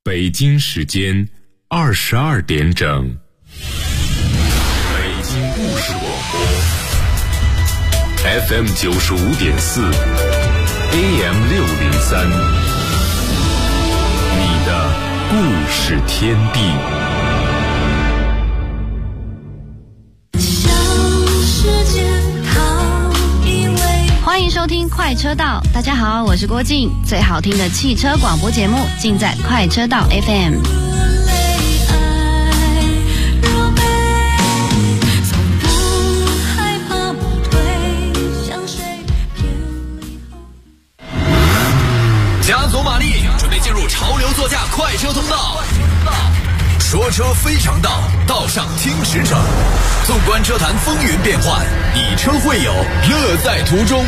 北京时间22点整。北京故事广播 FM 95.4 AM 603，你的故事天地。 欢迎收听快车道，大家好，我是郭静，最好听的汽车广播节目尽在快车道 FM。 加足马力，准备进入潮流座驾快车通道。说车非常道，道上听驰骋。纵观车坛风云变幻，以车会友，乐在途中。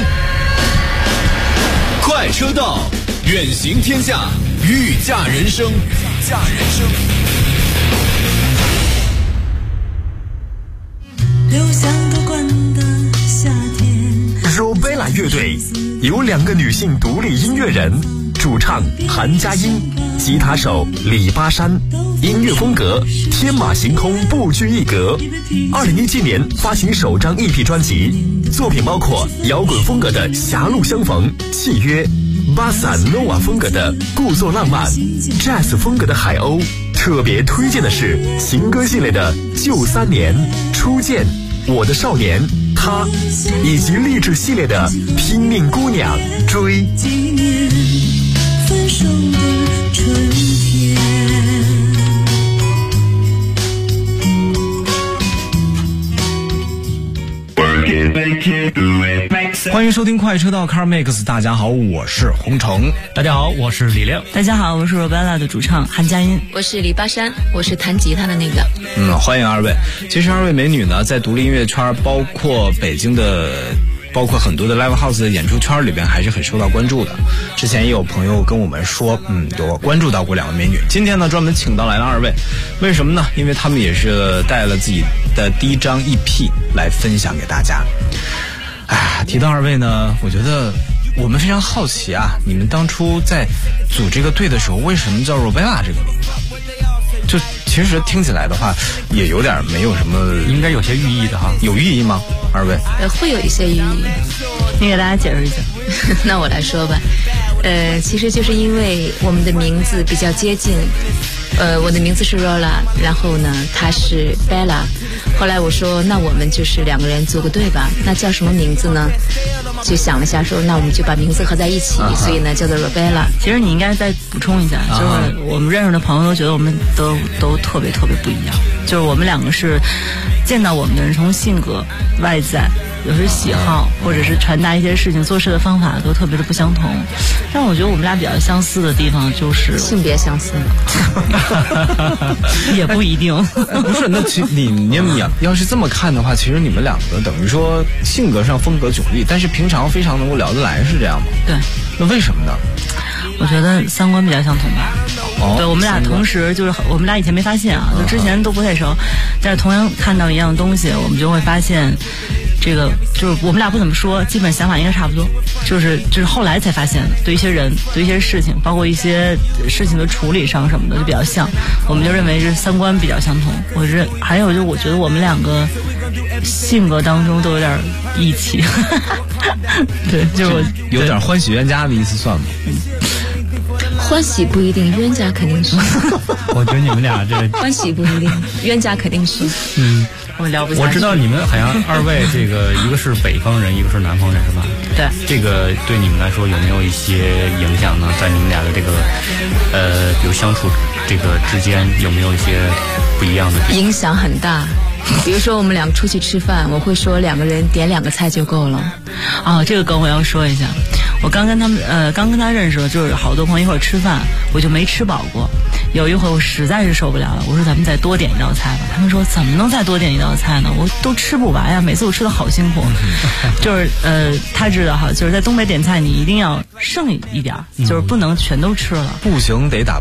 快车道，远行天下，御驾人生。御驾人生。 留下不关的夏天。 Robella 乐队由2个女性独立音乐人，主唱韩佳音，吉他手李巴珊，音乐风格天马行空，不拘一格。2017年发行首张 EP 专辑，作品包括摇滚风格的《狭路相逢》、契约，巴萨诺瓦风格的《故作浪漫》， Jazz 风格的海鸥。特别推荐的是情歌系列的《旧3年》、初见、我的少年、他，以及励志系列的《拼命姑娘》、追。 纪念分手的春天。 欢迎收听快车道 Car Mix， 大家好，我是洪城。 大家好，我是李亮。 大家好，我是 Robella 的主唱韩佳音。 我是李巴珊，我是弹吉他的那个。 欢迎二位。其实二位美女呢，在独立音乐圈，包括北京的，包括很多的 live house 的演出圈里边，还是很受到关注的。之前也有朋友跟我们说，有关注到过2位美女。今天呢，专门请到来了2位，为什么呢？因为他们也是带了自己的第一张 EP 来分享给大家。提到2位呢，我觉得我们非常好奇啊，你们当初在组这个队的时候，为什么叫 Robella 这个名字？就其实听起来的话，也有点没有什么， 应该有些寓意的哈。 有寓意吗？2位？ 会有一些寓意。 你给大家解释一下。 那我来说吧。其实就是因为我们的名字比较接近。我的名字是 Rola， 然后呢，她是 Bella。后来我说，那我们就是2个人组个队吧。那叫什么名字呢？就想了下，说那我们就把名字合在一起，所以呢叫做 Robella。 其实你应该再补充一下，就是我们认识的朋友都觉得我们都特别特别不一样。就是我们2个是见到我们的人，从性格、外在，有时喜好，或者是传达一些事情、做事的方法都特别的不相同。但我觉得我们俩比较相似的地方就是性别相似。 也不一定。 不是，那其实你要是这么看的话，其实你们2个等于说性格上风格迥异，但是平常非常能够聊得来，是这样吗？ 对。 那为什么呢？ 我觉得3观比较相同吧。对，我们俩同时就是我们俩以前没发现啊，就之前都不太熟，但是同样看到一样东西，我们就会发现这个就是我们俩不怎么说，基本想法应该差不多，就是后来才发现的，对一些人，对一些事情，包括一些事情的处理上什么的就比较像，我们就认为是3观比较相同。还有就我觉得我们2个性格当中都有点义气。对，就是有点欢喜冤家的意思算吗？ 欢喜不一定，冤家肯定是。 我觉得你们俩这个欢喜不一定，冤家肯定是。 我聊不下去。 我知道你们好像2位这个一个是北方人，一个是南方人，是吧？ 对。 这个对你们来说有没有一些影响呢？在你们俩的这个比如相处这个之间有没有一些不一样的地方？ 影响很大。比如说我们2个出去吃饭，我会说2个人点2个菜就够了。 这个梗我要说一下。我刚跟他认识了，就是好多朋友一块儿吃饭，我就没吃饱过。有一回我实在是受不了了，我说咱们再多点1道菜吧。他们说怎么能再多点1道菜呢？我都吃不完呀，每次我吃的好辛苦。就是他知道哈，就是在东北点菜你一定要剩一点，就是不能全都吃了。 不行得打包。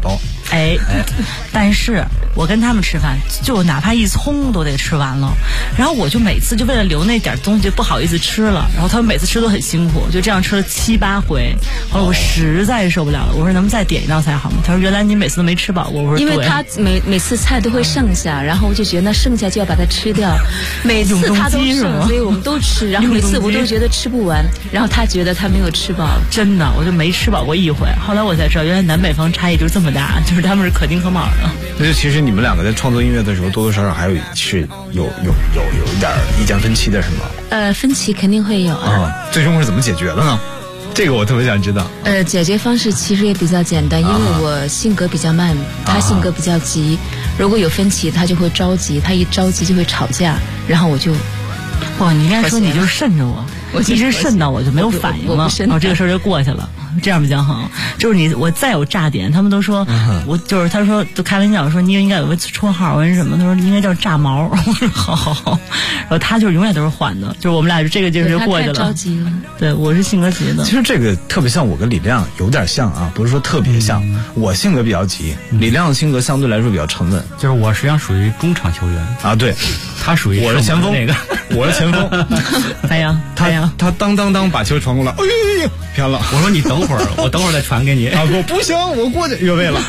但是我跟他们吃饭，就哪怕一葱都得吃完了，然后我就每次就为了留那点东西不好意思吃了，然后他们每次吃都很辛苦，就这样吃了7、8回，后来我实在受不了了，我说能不能再点一道菜好吗？他说原来你每次都没吃饱，我说因为他每次菜都会剩下，然后我就觉得那剩下就要把它吃掉，每次他都剩，所以我们都吃，然后每次我都觉得吃不完，然后他觉得他没有吃饱， 真的我就没吃饱过一回。后来我才知道原来南北方差异就是这么大，就是他们是可丁可卯的。 那就其实你们两个在创作音乐的时候多多少少还有是有一点意见分歧的是吗？ 分歧肯定会有啊。 最终是怎么解决的呢？这个我特别想知道。 解决方式其实也比较简单，因为我性格比较慢，他性格比较急，如果有分歧他就会着急，他一着急就会吵架，然后我就哇，你应该说你就慎着我一直慎到我就没有反应了，然后这个事儿就过去了，这样比较好。就是我再有炸点，他们都说我就是他说都开玩笑说你应该有个绰号，我说什么？他说应该叫炸毛。我说好。然后他就是永远都是缓的，就是我们俩这个劲儿就过去了。 他太着急了。 对，我是性格急的。 其实这个特别像我跟李亮有点像啊，不是说特别像。我性格比较急，李亮的性格相对来说比较沉稳。 就是我实际上属于中场球员啊，对， 他属于我是前锋那个， 我是前锋。 太阳， 他当把球传过来，哎呦，偏了。 我说你等会儿，我等会儿再传给你。 啊，不行，我过去越位了。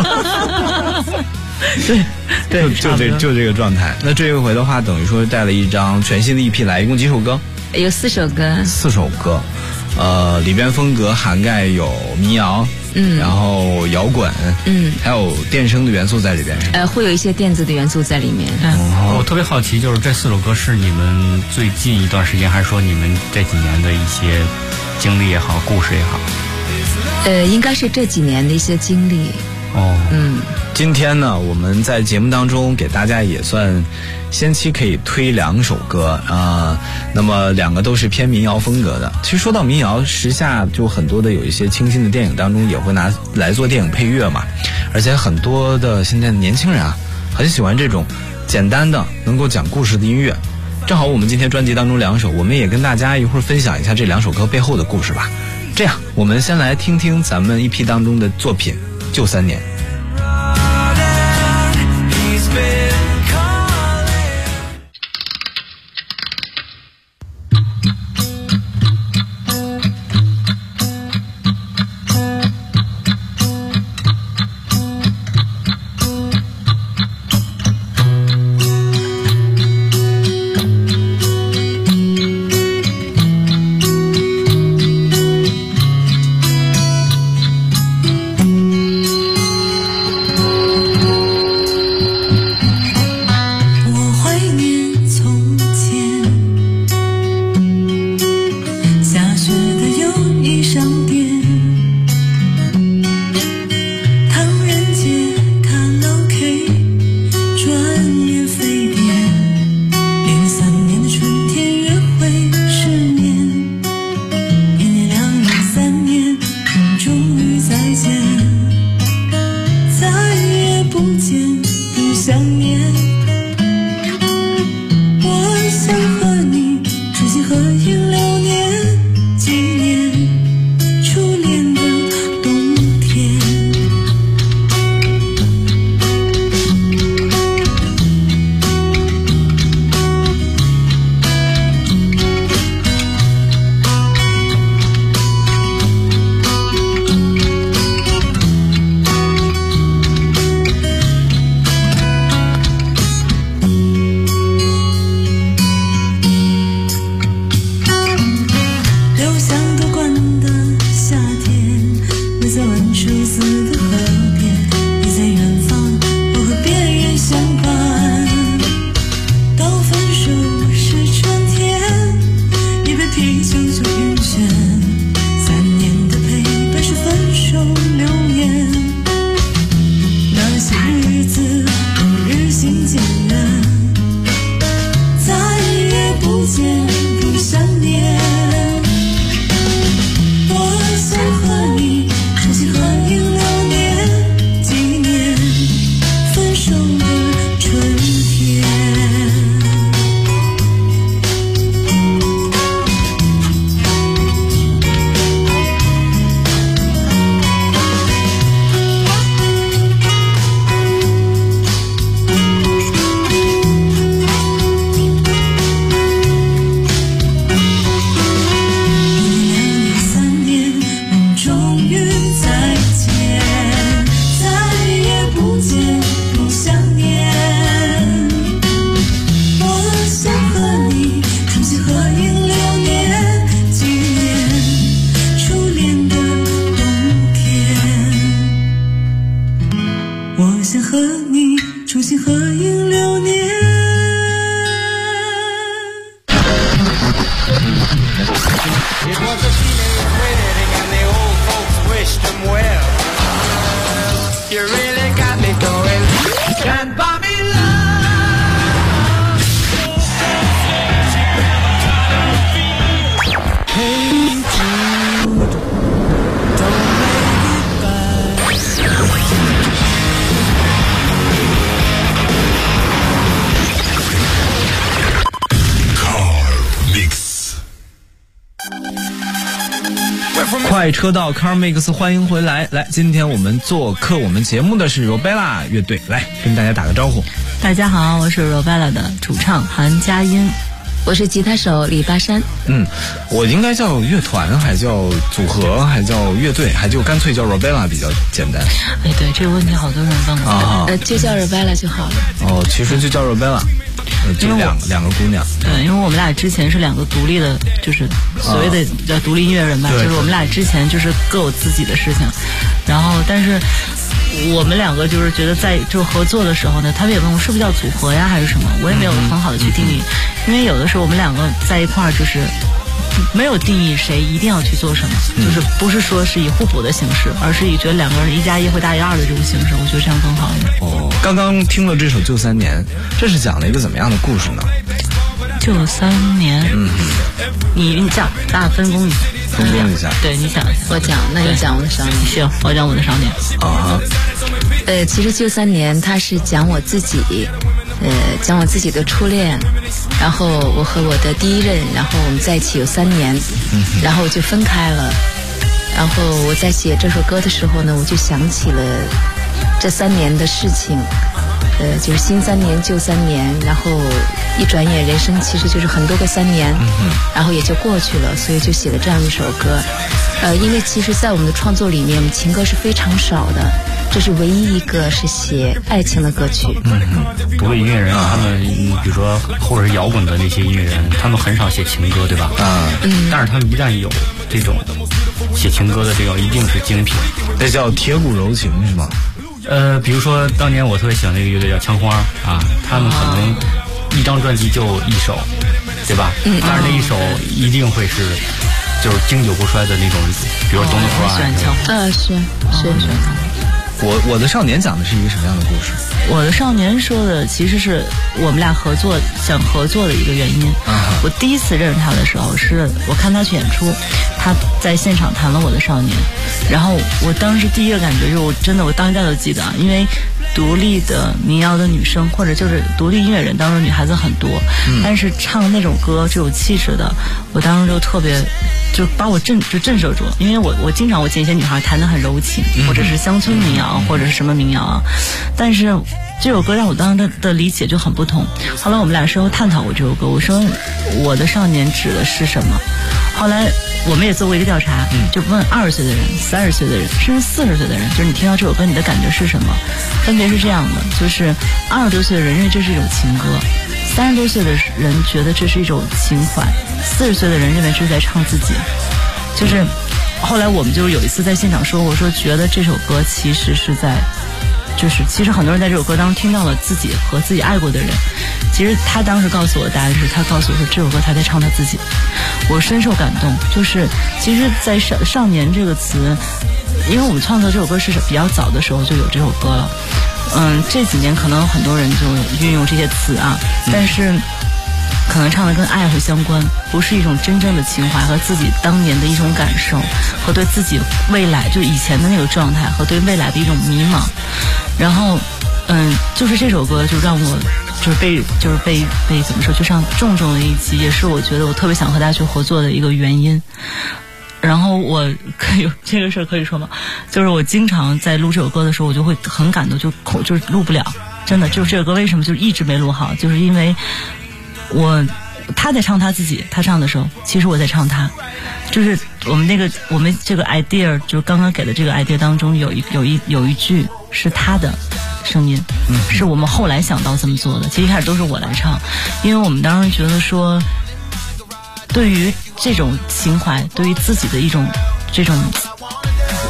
对， 就这个状态。那这一回的话，等于说带了一张全新的 EP 来，一共几首歌？ 有4首歌。 4首歌，里边风格涵盖有民谣，然后摇滚，还有电声的元素在里边，是吧？ 会有一些电子的元素在里面。 我特别好奇，就是这4首歌是你们最近一段时间，还是说你们这几年的一些经历也好，故事也好？ 应该是这几年的一些经历。 今天呢，我们在节目当中给大家也算先期可以推2首歌啊，那么2个都是偏民谣风格的。其实说到民谣，时下就很多的有一些清新的电影当中也会拿来做电影配乐嘛，而且很多的现在的年轻人啊，很喜欢这种简单的能够讲故事的音乐。正好我们今天专辑当中2首，我们也跟大家一会儿分享一下这2首歌背后的故事吧。这样，我们先来听听咱们EP当中的作品《就3年》。 不见不想念，多 You really got me going. Can't buy me love. Hey Jude, don't make it Car Mix。 快车道 Car Mix， 欢迎回来。来，今天我们做客我们节目的是 Robella 乐队，来跟大家打个招呼。 大家好，我是 Robella 的主唱韩佳音， 我是吉他手李巴山。 我应该叫乐团，还叫组合，还叫乐队，还就干脆叫 Robella 比较简单。 哎，对这个问题好多人问我。 就叫 Robella 就好了。 哦，其实就叫 Robella。就两个姑娘， 对，因为我们俩之前是两个独立的，就是所谓的叫独立音乐人吧，就是我们俩之前就是各有自己的事情，然后但是我们两个就是觉得在就合作的时候呢，他们也问我是不是叫组合呀还是什么，我也没有很好的去定义，因为有的时候我们两个在一块儿就是没有定义谁一定要去做什么，就是不是说是以互补的形式，而是以觉得两个人1+1会大于2的这种形式，我觉得这样更好一点。 哦，刚刚听了这首《旧3年》，这是讲了一个怎么样的故事呢？ 旧3年，你讲，大家分工一下，对，你讲， 我讲，那你讲我的少年。 行，我讲我的少年。 其实旧3年它是讲我自己，讲我自己的初恋，然后我和我的第一任，然后我们在一起有3年，然后就分开了，然后我在写这首歌的时候呢，我就想起了这3年的事情，就是新3年旧3年，然后一转眼人生其实就是很多个3年，然后也就过去了，所以就写了这样一首歌。因为其实在我们的创作里面，我们情歌是非常少的，这是唯一一个是写爱情的歌曲。 独立音乐人他们比如说或者是摇滚的那些音乐人，他们很少写情歌，对吧？但是他们一旦有这种写情歌的这种，一定是精品。 这叫铁骨柔情是吗？ 比如说当年我特别喜欢那个乐队叫枪花啊，他们可能一张专辑就一首，对吧？但是那一首一定会是就是经久不衰的那种，比如说《Don't Cry》。 是。 我的少年讲的是一个什么样的故事？ 我的少年说的其实是我们俩想合作的一个原因。我第一次认识他的时候，是我看他去演出，他在现场弹了我的少年，然后我当时第一个感觉就是我当下都记得，因为独立的民谣的女生或者就是独立音乐人当中女孩子很多，但是唱那种歌这种气质的，我当时就特别就把我震慑住，因为我经常见一些女孩弹得很柔情，或者是乡村民谣或者是什么民谣啊，但是这首歌让我当时的理解就很不同。后来我们俩事后探讨过这首歌，我说我的少年指的是什么，后来我们也做过一个调查，就问20岁的人、30岁的人甚至40岁的人，就是你听到这首歌你的感觉是什么，分别是这样的，就是20多岁的人认为这是一种情歌，30多岁的人觉得这是一种情怀，40岁的人认为这是在唱自己。就是后来我们就有一次在现场说，我说觉得这首歌其实是在其实很多人在这首歌当中听到了自己和自己爱过的人，其实他当时告诉我的答案是，他告诉我说这首歌他在唱他自己，我深受感动。就是其实在少年这个词，因为我们创作这首歌是比较早的时候就有这首歌了，这几年可能很多人就运用这些词啊，但是可能唱的跟爱会相关，不是一种真正的情怀和自己当年的一种感受，和对自己未来就以前的那个状态和对未来的一种迷茫。然后就是这首歌就让我被怎么说，就像重重的一击，也是我觉得我特别想和大家去合作的一个原因。然后我可以这个事儿可以说吗？就是我经常在录这首歌的时候，我就会很感动，就是录不了，真的就是这首歌为什么就一直没录好，就是因为他在唱他自己，他唱的时候，其实我在唱他，就是我们这个 idea， 就是刚刚给的这个 idea 当中有一句是他的声音，是我们后来想到这么做的。其实一开始都是我来唱，因为我们当时觉得说，对于这种情怀，对于自己的一种这种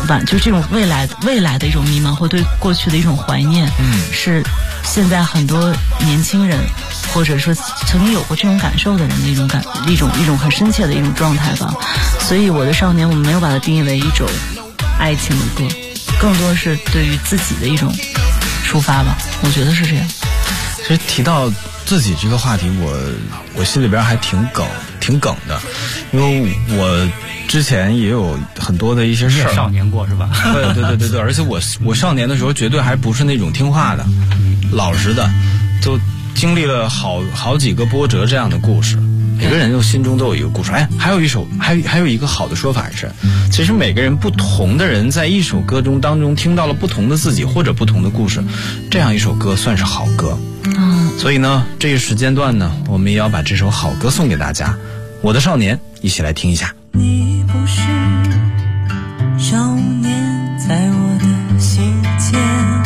就是这种未来的一种迷茫，或对过去的一种怀念，是现在很多年轻人或者说曾经有过这种感受的人的一种很深切的一种状态吧。所以我的少年，我们没有把它定义为一种爱情的歌，更多是对于自己的一种抒发吧，我觉得是这样。 其实提到自己这个话题，我心里边还挺梗的，因为我之前也有很多的一些事儿， 少年过是吧？ 对，而且我少年的时候绝对还不是那种听话的、老实的，就经历了好几个波折这样的故事。每个人心中都有一个故事。还有一个好的说法是，其实每个人不同的人在一首歌当中听到了不同的自己或者不同的故事，这样一首歌算是好歌。所以呢，这个时间段呢，我们也要把这首好歌送给大家。我的少年，一起来听一下。 你不是少年，在我的心间，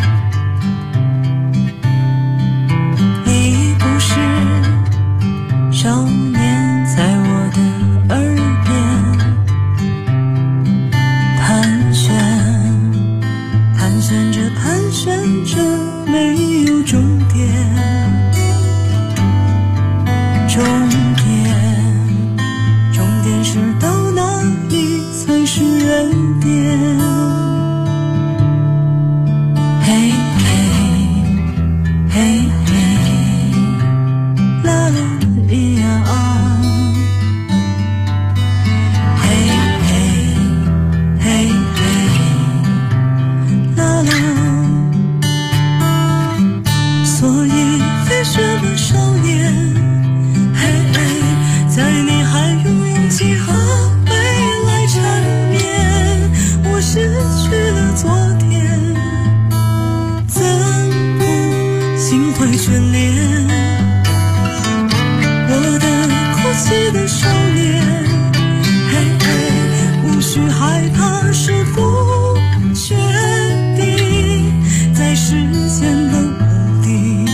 你不是少年，在我的耳边盘旋着盘旋着，没有终点，终点是到哪里才是原点？嘿嘿嘿嘿，啦啦咿呀啊，嘿嘿嘿嘿，啦啦。所以飞雪的少年，嘿嘿，在你还有勇气和未来缠绵，我失去了昨天，怎不心怀眷恋？我的哭泣的少年，嘿嘿，无需害怕是否确定，在实现的目的，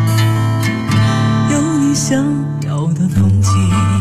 有你想要的风景。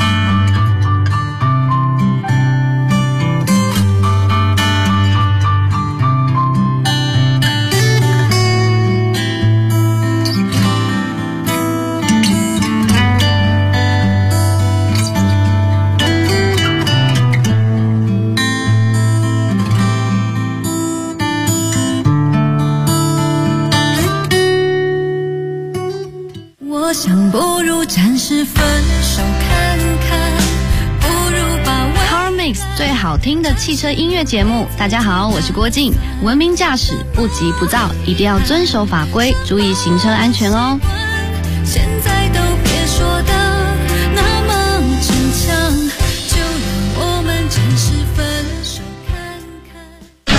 我想不如暂时分手看看，不如把 Car Mix 最好听的汽车音乐节目。大家好，我是郭静。文明驾驶，不急不躁，一定要遵守法规，注意行车安全哦。 现在都别说的那么逞强，就让我们暂时分手看看。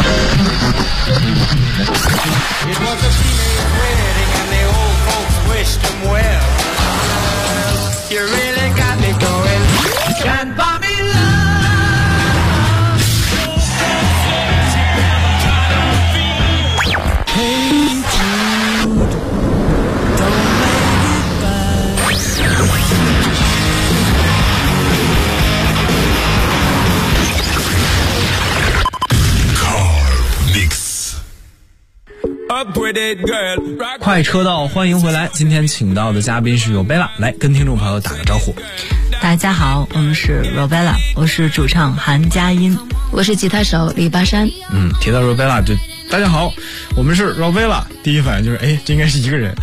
It was a teenage wedding and the old folks wished him well. You really got me going. Can't buy me love. Hey Jude, don't make it bad. Car Mix。 快车道，欢迎回来。今天请到的嘉宾是Robella，来跟听众朋友打个招呼。 大家好，我们是 Robella， 我是主唱韩佳音， 我是吉他手李巴山。 提到 Robella 就大家好，我们是 Robella， 第一反应就是这应该是一个人。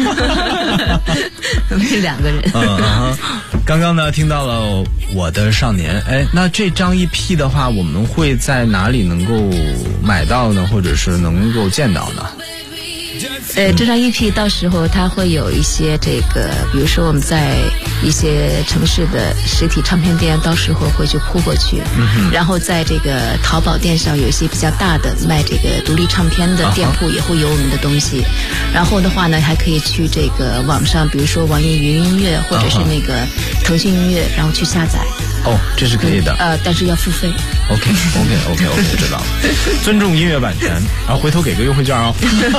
我们是两个人。 刚刚呢听到了我的少年，那这张 EP 的话，我们会在哪里能够买到呢，或者是能够见到呢？ 这张 EP 到时候它会有一些比如说我们在一些城市的实体唱片店，到时候会去铺过去，然后在这个淘宝店上有一些比较大的卖这个独立唱片的店铺也会有我们的东西，然后的话呢还可以去这个网上，比如说网易云音乐或者是那个腾讯音乐，然后去下载。 哦，这是可以的。 但是要付费。 OK， 知道了。尊重音乐版权，然后回头给个优惠券哦。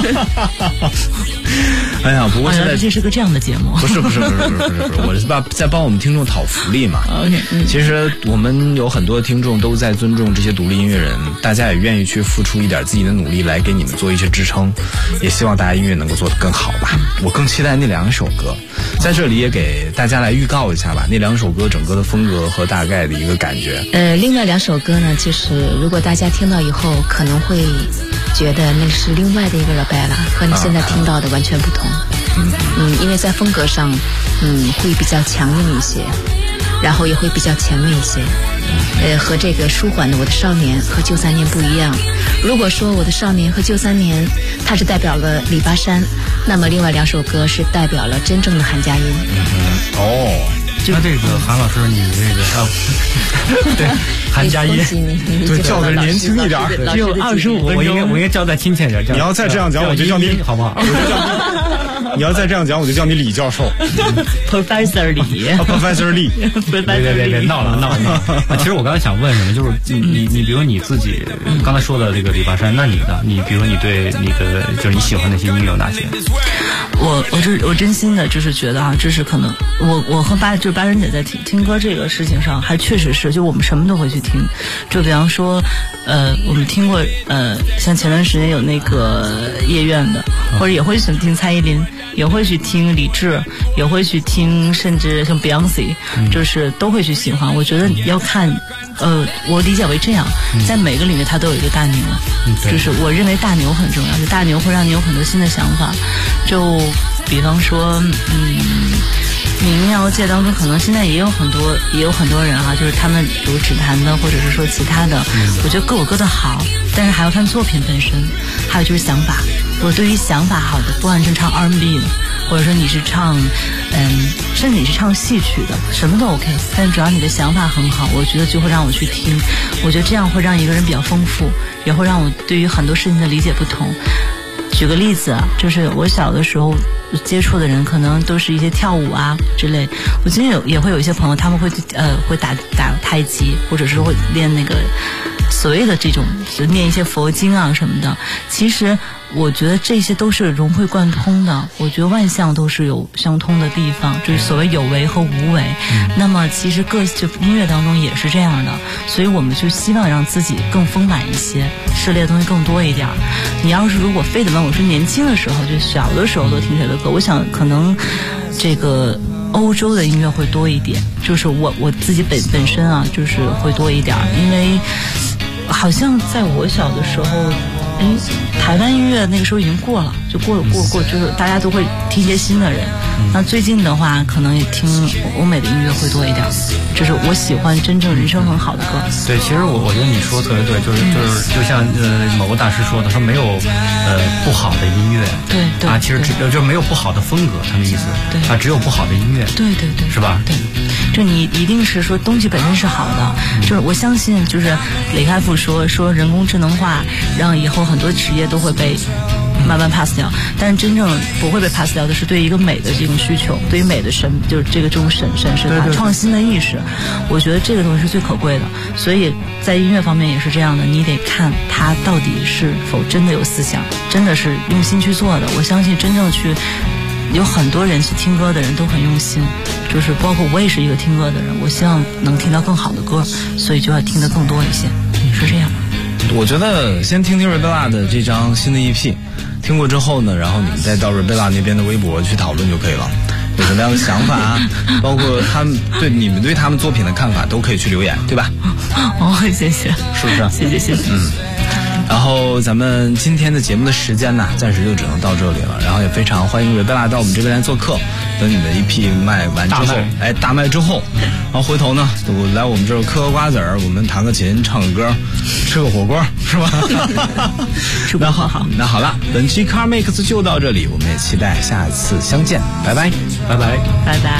哎呀，不过现在这是个这样的节目。 不是，我是在帮我们听众讨福利嘛。 OK， 其实我们有很多听众都在尊重这些独立音乐人，大家也愿意去付出一点自己的努力来给你们做一些支撑，也希望大家音乐能够做得更好吧。我更期待那2首歌，在这里也给大家来预告一下吧。那2首歌整个的风格和大概的一个感觉。 另外2首歌呢，就是如果大家听到以后，可能会觉得那是另外的一个 Rebella， 和你现在听到的完全不同。因为在风格上，会比较强硬一些，然后也会比较前卫一些。和这个舒缓的《我的少年》和《旧3年》不一样。如果说《我的少年》和《旧3年》它是代表了李巴山，那么另外2首歌是代表了真正的韩佳音。 那这个韩老师，你这个对韩佳音， 对叫的年轻一点， 只有25分钟，我应该叫的亲切点。 你要再这样讲，我就叫你好不好？ 你要再这样讲，我就叫你李教授。 Professor 李 ，Professor 李。 别闹了。其实我刚才想问什么，就是你比如你自己刚才说的这个李巴山，那你呢？你比如你对你的就是你喜欢那些音乐有哪些？ 我真心的就是觉得啊，这是可能我和巴山姐在听歌这个事情上，还确实是就我们什么都会去听。就比方说我们听过像前段时间有那个夜愿的，或者也会去听蔡依林，也会去听李志，也会去听甚至像 Beyonce， 就是都会去喜欢。我觉得要看我理解为这样，在每个领域它都有一个大牛，就是我认为大牛很重要，就大牛会让你有很多新的想法。就比方说民谣界当中可能现在也有很多人啊，就是他们有指弹的或者是说其他的，我觉得各有各的好，但是还要看作品本身，还有就是想法。我对于想法好的，不管是唱 R&B 的，或者说你是唱甚至你是唱戏曲的，什么都 OK， 但只要你的想法很好，我觉得就会让我去听。我觉得这样会让一个人比较丰富，也会让我对于很多事情的理解不同。举个例子啊，就是我小的时候接触的人可能都是一些跳舞啊之类，我今天也会有一些朋友，他们会打太极，或者是会练那个所谓的这种就念一些佛经啊什么的。其实我觉得这些都是融会贯通的，我觉得万象都是有相通的地方，就是所谓有为和无为。那么其实就音乐当中也是这样的，所以我们就希望让自己更丰满一些，涉猎的东西更多一点。你要是如果非得问我是年轻的时候，就小的时候都听谁的歌，我想可能这个欧洲的音乐会多一点，就是我自己本身啊，就是会多一点，因为好像在我小的时候，台湾音乐那个时候已经过了，就过，就是大家都会听一些新的人。那最近的话，可能也听欧美的音乐会多一点，就是我喜欢真正人声很好的歌。 对，其实我觉得你说的特别对，就像某个大师说的，说没有不好的音乐， 对啊，其实就没有不好的风格，他的意思， 对啊，只有不好的音乐， 对， 是吧？ 对，就你一定是说东西本身是好的，就是我相信，就是雷开复说人工智能化让以后很多职业都会被慢慢 pass 掉，但是真正不会被 pass 掉的是对一个美的这种需求，对于美的就是这种审视它创新的意识，我觉得这个东西是最可贵的。所以在音乐方面也是这样的，你得看它到底是否真的有思想，真的是用心去做的。我相信真正去有很多人去听歌的人都很用心，就是包括我也是一个听歌的人，我希望能听到更好的歌，所以就要听得更多一些，是这样。 我觉得先听听 Rebella 的这张新的 EP， 听过之后呢，然后你们再到 Rebella 那边的微博去讨论就可以了。有什么样的想法啊，包括你们对他们作品的看法，都可以去留言，对吧？ 哦，谢谢， 是不是？ 谢谢。 然后咱们今天的节目的时间呢，暂时就只能到这里了。然后也非常欢迎 Rebella 到我们这边来做客。等你的EP 卖完之后，大卖之后，然后回头呢，我来我们这儿嗑个瓜子儿，我们弹个琴，唱个歌，吃个火锅，是吧？那好，那好了，本期 Car Mix 就到这里，我们也期待下次相见，拜拜， 拜拜， 拜拜。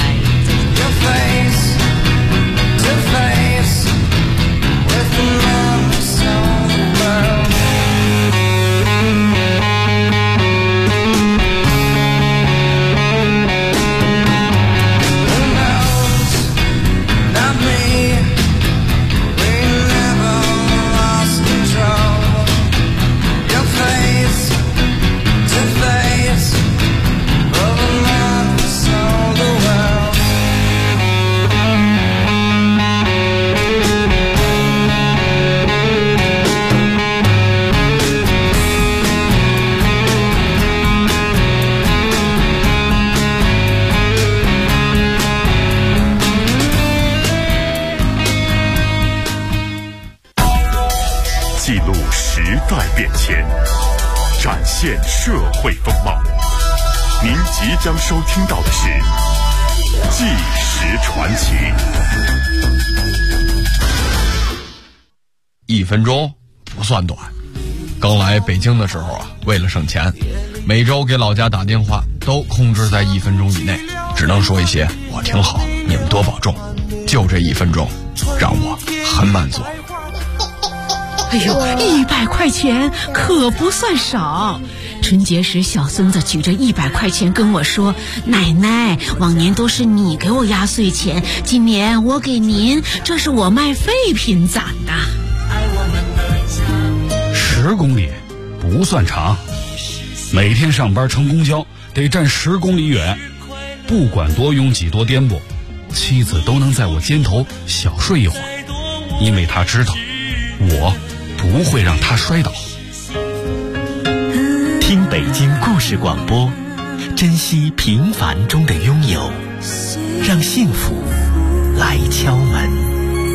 Not me. 记录时代变迁，展现社会风貌。您即将收听到的是《纪实传奇》。 1分钟不算短。刚来北京的时候啊，为了省钱，每周给老家打电话都控制在1分钟以内，只能说一些我挺好，你们多保重。就这1分钟，让我很满足。 哎呦，100块钱可不算少。春节时，小孙子举着100块钱跟我说：“奶奶，往年都是你给我压岁钱，今年我给您，这是我卖废品攒的。 ”10公里不算长，每天上班乘公交得站10公里远，不管多拥挤多颠簸，妻子都能在我肩头小睡一会儿，因为她知道我不会让她摔倒。 听北京故事广播，珍惜平凡中的拥有，让幸福来敲门。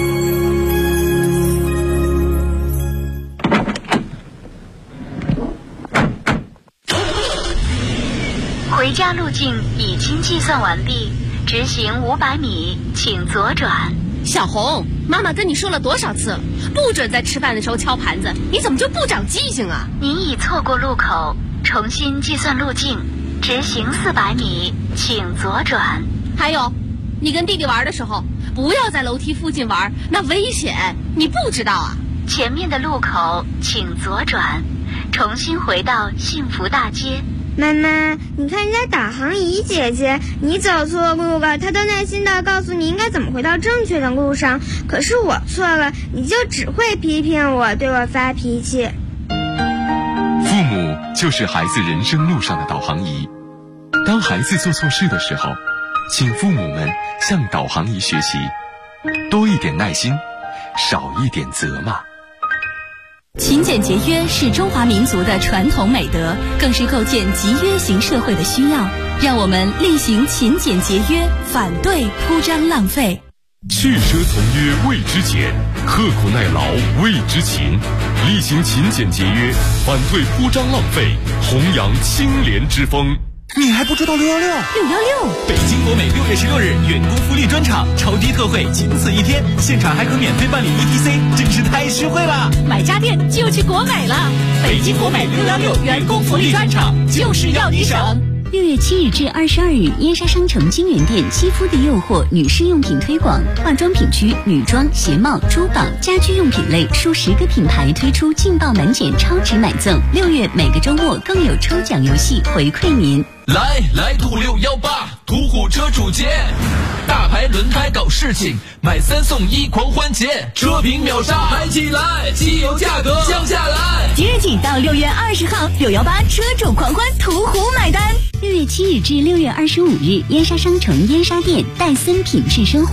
回家路径已经计算完毕，直行500米，请左转。 小红，妈妈跟你说了多少次了，不准在吃饭的时候敲盘子，你怎么就不长记性啊？ 您已错过路口，重新计算路径，直行400米，请左转。 还有，你跟弟弟玩的时候，不要在楼梯附近玩，那危险，你不知道啊？ 前面的路口请左转，重新回到幸福大街。 妈妈，你看人家导航仪姐姐，你走错路了，她都耐心地告诉你应该怎么回到正确的路上。可是我错了，你就只会批评我，对我发脾气。 父母就是孩子人生路上的导航仪。当孩子做错事的时候，请父母们向导航仪学习，多一点耐心，少一点责骂。 勤俭节约是中华民族的传统美德，更是构建集约型社会的需要。让我们厉行勤俭节约，反对铺张浪费。 去奢从约谓之俭，刻苦耐劳谓之勤。厉行勤俭节约，反对铺张浪费，弘扬清廉之风。 你还不知道616？616， 北京国美6月16日员工福利专场，超低特惠，仅此一天，现场还可免费办理 ETC， 真是太实惠了！ 买家电就去国美了。 北京国美616员工福利专场，就是要你省。 6月7日至22日，燕莎商城金源店肌肤的诱惑女士用品推广，化妆品区女装、鞋帽、珠宝、家居用品类数10个品牌推出劲爆满减超值买赠。6月每个周末更有抽奖游戏回馈您。 来途618，途虎车主节，大牌轮胎搞事情，买3送1狂欢节，车评秒杀，嗨起来，汽油价格降下来。 即日起到6月20号，618车主狂欢，途虎买单。6月7日至6月25日，燕莎商城燕莎店，戴森品质生活。